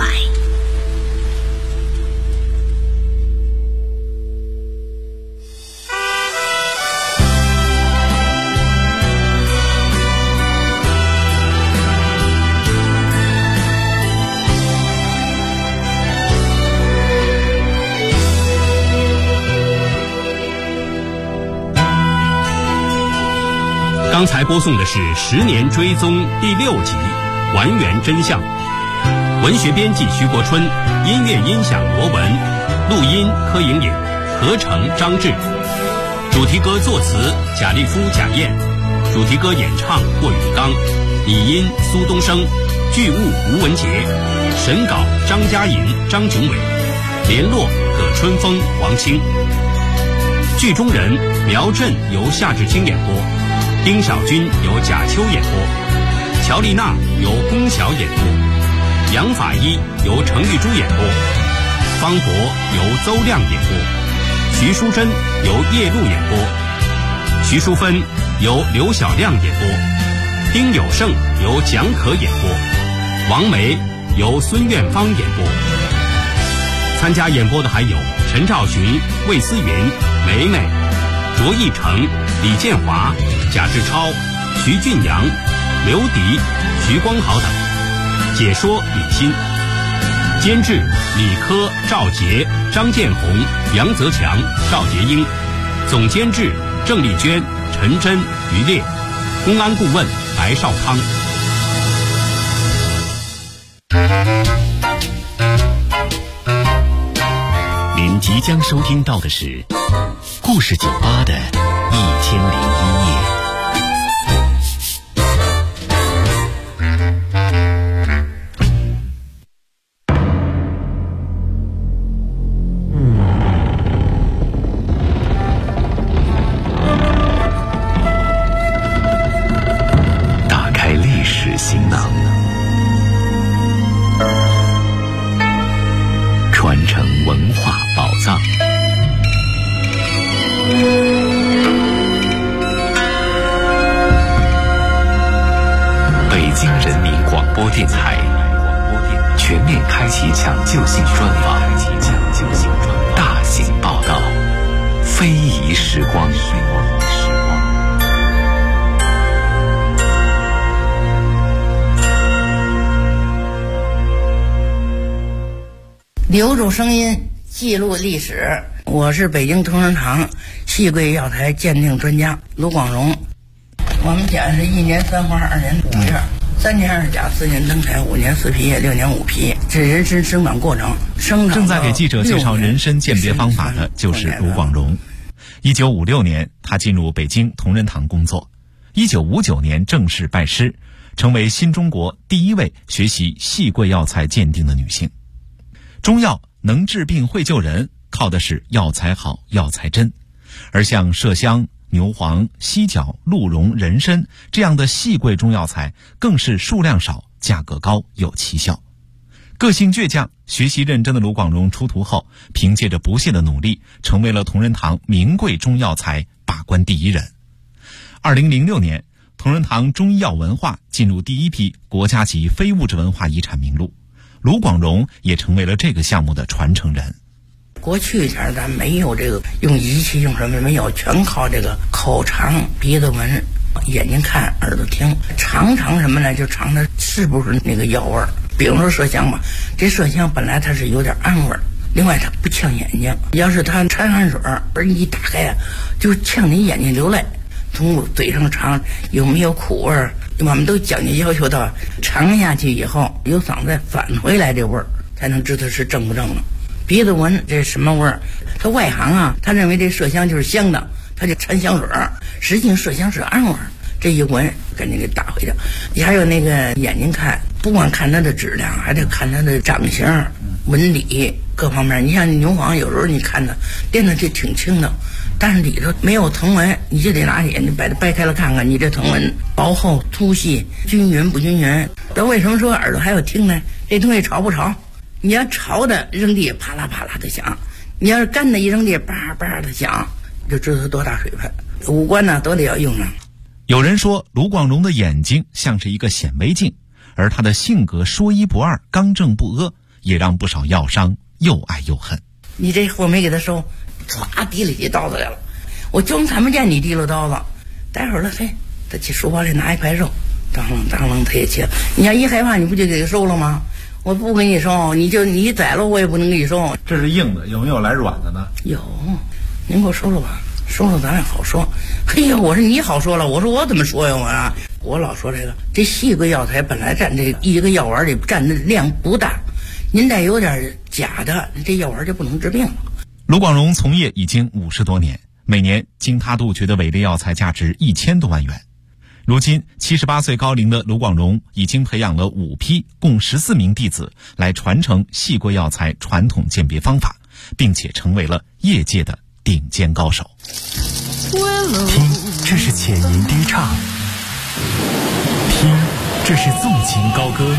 刚才播送的是《10年追踪》第6集《还原真相》，文学编辑徐国春，音乐音响罗文，录音柯莹莹，合成张志，主题歌作词贾立夫、贾燕，主题歌演唱霍永刚，拟音苏东升，剧务吴文杰，审稿张嘉莹、张炯伟，联络葛春风、王清。剧中人苗振由夏志清演播，丁小军由贾秋演播，乔丽娜由龚晓演播，杨法医由程玉珠演播，方博由邹亮演播，徐淑珍由叶璐演播，徐淑芬由刘小亮演播，丁有胜由蒋可演播，王梅由孙苑芳演播。参加演播的还有陈兆群、魏思云、梅梅、卓义成、李建华、贾志超、徐俊阳、刘迪、徐光豪等。解说李欣，监制李科、赵杰、张建红、杨泽强、赵杰英，总监制郑丽娟、陈真、于烈，公安顾问白少康。 您即将收听到的是故事酒吧的1001夜。打开历史行囊，传承文化宝藏。北京人民广播电台全面开启抢救性专访，大型报道，非遗时光。 留住声音， 记录历史。我是北京同仁堂细桂药材鉴定专家卢广荣。我们家是1年3花2年5月，3年2甲4年登台5年4皮6年5皮，这人参生长过程。 正在给记者介绍人参鉴别方法的就是卢广荣。1956年，他进入北京同仁堂工作。1959年正式拜师，成为新中国第一位学习细桂药材鉴定的女性。中药能治病会救人，靠的是药材好、药材真。而像麝香、牛黄、犀角、鹿茸、人参这样的细桂中药材，更是数量少、价格高、有奇效。个性倔强、学习认真的卢广荣出徒后，凭借着不懈的努力，成为了同仁堂名贵中药材把关第一人。2006年，同仁堂中医药文化进入第一批国家级非物质文化遗产名录，卢广荣也成为了这个项目的传承人。 过去前咱没有这个用仪器用什么没有，全靠这个口尝、鼻子闻、眼睛看、耳朵听，尝什么呢？就尝它是不是那个药味儿。比如说麝香吧，这麝香本来它是有点暗味儿，另外它不呛眼睛。要是它掺汗水而一打开，就呛你眼睛流泪。从嘴上尝有没有苦味儿，我们都讲究要求到尝下去以后有嗓子返回来这味儿，才能知道是正不正的。鼻子闻这什么味儿？他外行啊，他认为这麝香就是香的，他就掺香水儿，实际上麝香是暗味儿。这一闻赶紧给打回去。你还有那个眼睛看，不光看它的质量，还得看它的长相、纹理各方面。你像牛黄，有时候你看它掂着就挺轻的，但是里头没有藤纹，你就得拿眼睛把它掰开了看看，你这藤纹薄厚、粗细、均匀不均匀。那为什么说耳朵还要听呢？这东西潮不潮？你要潮的扔地啪啦啪啦的响，你要是干的一扔地叭叭的响，就知道它多大水分。五官呢都得要用上。 有人说卢广荣的眼睛像是一个显微镜，而他的性格说一不二、刚正不阿，也让不少药商又爱又恨。 你这货没给他收，唰提了起刀子来了，我就看不见你提了刀子。待会儿了，嘿，他去书包里拿一块肉，当啷他也切。你要一害怕，你不就给他收了吗？我不给你收，你宰了我也不能给你收。 这是硬的，有没有来软的呢？ 有，您给我收了吧，收了咱也好说。嘿呀，我说你好说了，我说我怎么说呀我老说这细桂药材本来占这一个药丸里占的量不大，您再有点假的，这药丸就不能治病了。 卢广荣从业已经50多年，每年经他杜绝的伪劣药材价值1000多万元。如今78岁高龄的卢广荣已经培养了5批共14名弟子来传承细桂药材传统鉴别方法，并且成为了业界的顶尖高手。 听，这是浅吟低唱；听，这是纵情高歌；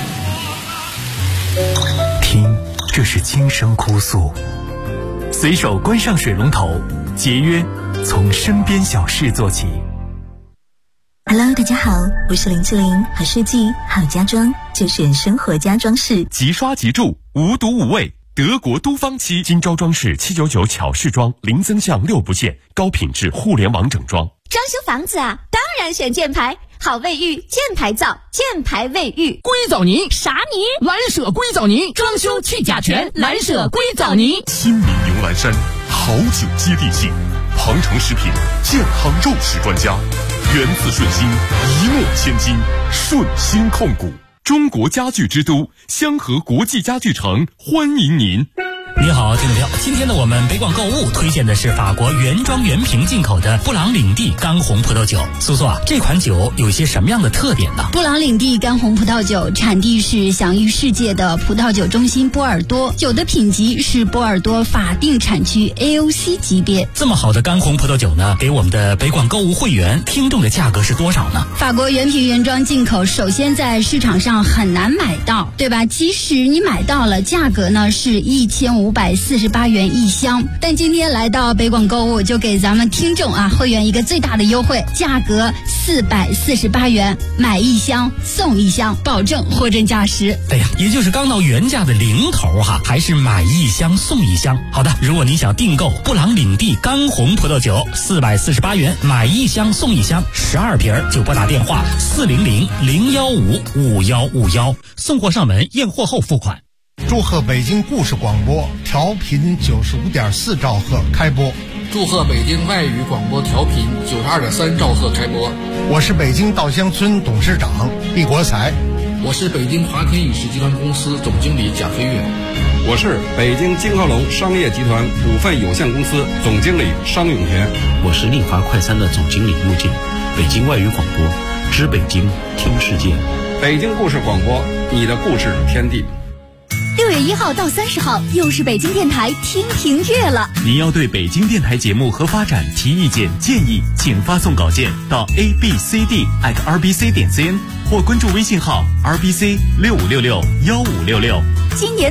听，这是轻声哭诉。随手关上水龙头，节约从身边小事做起。 Hello， 大家好，我是林志玲，好设计好家装就选生活家装饰， 即刷即住，无毒无味，德国都方漆，今朝装饰799巧饰装，零增项6不限，高品质互联网整装。 装修房子啊，当然选箭牌，好卫浴箭牌皂，箭牌卫浴。 硅藻泥啥泥？蓝舍硅藻泥，装修去甲醛，蓝舍硅藻泥。 新民牛栏山，好酒接地气，庞城食品健康肉食专家，源自顺心，一诺千金，顺心控股，中国家具之都香河国际家具城，欢迎您。你好，听众朋友，今天呢，我们北广购物推荐的是法国原装原瓶进口的布朗领地干红葡萄酒。苏苏啊，这款酒有些什么样的特点呢？ 布朗领地干红葡萄酒产地是享誉世界的葡萄酒中心波尔多，酒的品级是波尔多法定产区 AOC 级别。 这么好的干红葡萄酒呢，给我们的北广购物会员听众的价格是多少呢？ 法国原瓶原装进口，首先在市场上很难买到，对吧？即使你买到了，价格呢是1548元一箱，但今天来到北广购物，就给咱们听众会员一个最大的优惠，价格448元，买一箱送一箱，保证货真价实。 哎呀，也就是刚到原价的零头还是买一箱送一箱。好的，如果你想订购布朗领地干红葡萄酒，448元，买一箱送一箱，12瓶就拨打电话400-015-5151， 送货上门，验货后付款。 祝贺北京故事广播调频95.4兆赫开播。 祝贺北京外语广播调频92.3兆赫开播。 我是北京稻香村董事长毕国才。 我是北京华天影视集团公司总经理贾飞跃。 我是北京金浩龙商业集团股份有限公司总经理商永田。 我是丽华快餐的总经理陆静。北京外语广播，知北京，听世界。 北京故事广播，你的故事天地。 6月1号到30号，又是北京电台听评月了。 您要对北京电台节目和发展提意见建议，请发送稿件到 abcd@rbc.cn 或关注微信号 rbc65661566。 今年